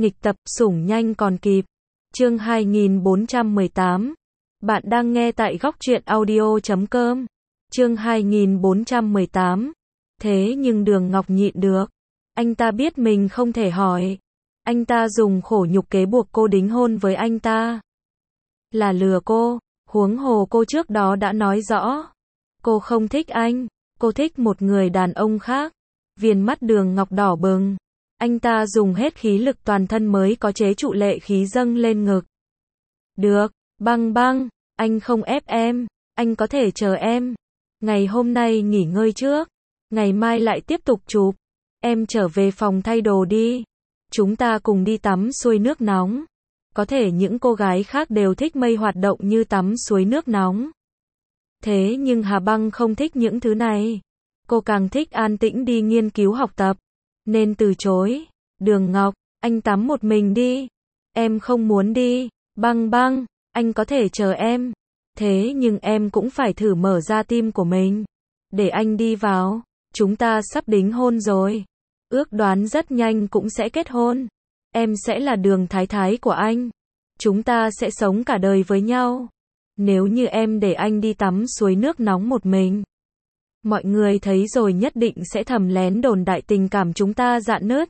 Nghịch tập, sủng nhanh còn kịp. Chương 2418. Bạn đang nghe tại góc truyện audio.com. Chương 2418. Thế nhưng Đường Ngọc nhịn được. Anh ta biết mình không thể hỏi. Anh ta dùng khổ nhục kế buộc cô đính hôn với anh ta. Là lừa cô, huống hồ cô trước đó đã nói rõ. Cô không thích anh, cô thích một người đàn ông khác. Viền mắt Đường Ngọc đỏ bừng. Anh ta dùng hết khí lực toàn thân mới có chế trụ lệ khí dâng lên ngực. Được, Băng Băng, anh không ép em, anh có thể chờ em. Ngày hôm nay nghỉ ngơi trước, ngày mai lại tiếp tục chụp. Em trở về phòng thay đồ đi. Chúng ta cùng đi tắm suối nước nóng. Có thể những cô gái khác đều thích mây hoạt động như tắm suối nước nóng. Thế nhưng Hà Băng không thích những thứ này. Cô càng thích an tĩnh đi nghiên cứu học tập. Nên từ chối. Đường Ngọc, anh tắm một mình đi. Em không muốn đi. Băng Băng, anh có thể chờ em. Thế nhưng em cũng phải thử mở ra tim của mình. Để anh đi vào. Chúng ta sắp đính hôn rồi. Ước đoán rất nhanh cũng sẽ kết hôn. Em sẽ là Đường thái thái của anh. Chúng ta sẽ sống cả đời với nhau. Nếu như em để anh đi tắm suối nước nóng một mình, mọi người thấy rồi nhất định sẽ thầm lén đồn đại tình cảm chúng ta rạn nứt.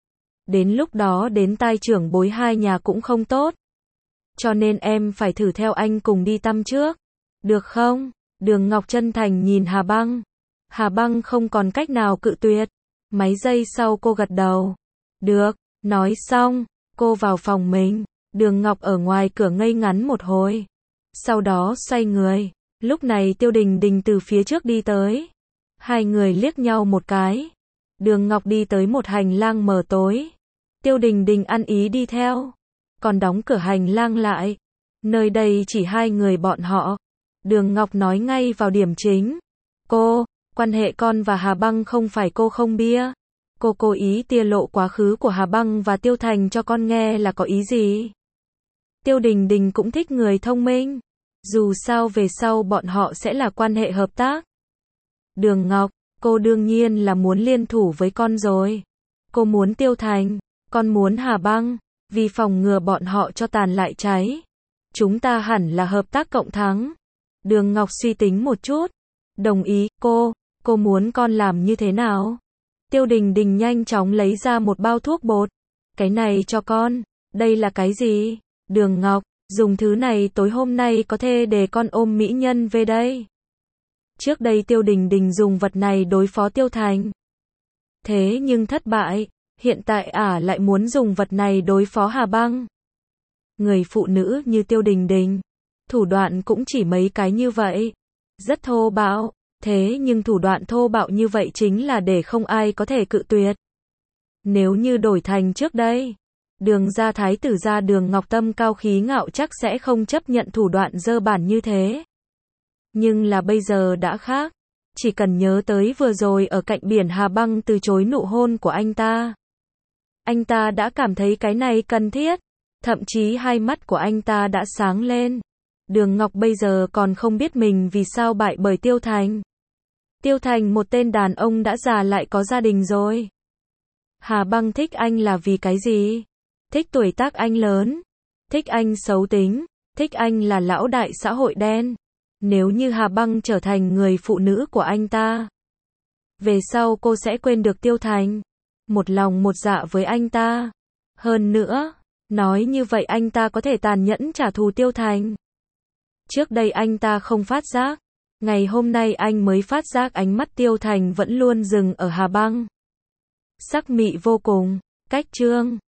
Đến lúc đó đến tai trưởng bối hai nhà cũng không tốt. Cho nên em phải thử theo anh cùng đi tắm trước. Được không? Đường Ngọc chân thành nhìn Hà Băng. Hà Băng không còn cách nào cự tuyệt. Mấy giây sau cô gật đầu. Được, nói xong, cô vào phòng mình. Đường Ngọc ở ngoài cửa ngây ngắn một hồi. Sau đó xoay người. Lúc này Tiêu Đình Đình từ phía trước đi tới. Hai người liếc nhau một cái. Đường Ngọc đi tới một hành lang mờ tối. Tiêu Đình Đình ăn ý đi theo. Còn đóng cửa hành lang lại. Nơi đây chỉ hai người bọn họ. Đường Ngọc nói ngay vào điểm chính. Quan hệ con và Hà Băng không phải cô không bia. Cô cố ý tiết lộ quá khứ của Hà Băng và Tiêu Thành cho con nghe là có ý gì? Tiêu Đình Đình cũng thích người thông minh. Dù sao về sau bọn họ sẽ là quan hệ hợp tác. Đường Ngọc, cô đương nhiên là muốn liên thủ với con rồi. Cô muốn Tiêu Thành, con muốn Hà Băng, vì phòng ngừa bọn họ cho tàn lại cháy. Chúng ta hẳn là hợp tác cộng thắng. Đường Ngọc suy tính một chút. Đồng ý, cô muốn con làm như thế nào? Tiêu Đình Đình nhanh chóng lấy ra một bao thuốc bột. Cái này cho con, đây là cái gì? Đường Ngọc, dùng thứ này tối hôm nay có thể để con ôm mỹ nhân về đây. Trước đây Tiêu Đình Đình dùng vật này đối phó Tiêu Thành. Thế nhưng thất bại, hiện tại lại muốn dùng vật này đối phó Hà Băng. Người phụ nữ như Tiêu Đình Đình, thủ đoạn cũng chỉ mấy cái như vậy. Rất thô bạo, thế nhưng thủ đoạn thô bạo như vậy chính là để không ai có thể cự tuyệt. Nếu như đổi thành trước đây, Đường gia thái tử gia Đường Ngọc tâm cao khí ngạo chắc sẽ không chấp nhận thủ đoạn dơ bẩn như thế. Nhưng là bây giờ đã khác. Chỉ cần nhớ tới vừa rồi ở cạnh biển Hà Băng từ chối nụ hôn của anh ta. Anh ta đã cảm thấy cái này cần thiết. Thậm chí hai mắt của anh ta đã sáng lên. Đường Ngọc bây giờ còn không biết mình vì sao bại bởi Tiêu Thành. Tiêu Thành một tên đàn ông đã già lại có gia đình rồi. Hà Băng thích anh là vì cái gì? Thích tuổi tác anh lớn. Thích anh xấu tính. Thích anh là lão đại xã hội đen. Nếu như Hà Băng trở thành người phụ nữ của anh ta, về sau cô sẽ quên được Tiêu Thành. Một lòng một dạ với anh ta. Hơn nữa, nói như vậy anh ta có thể tàn nhẫn trả thù Tiêu Thành. Trước đây anh ta không phát giác. Ngày hôm nay anh mới phát giác ánh mắt Tiêu Thành vẫn luôn dừng ở Hà Băng. Sắc mị vô cùng. Cách chương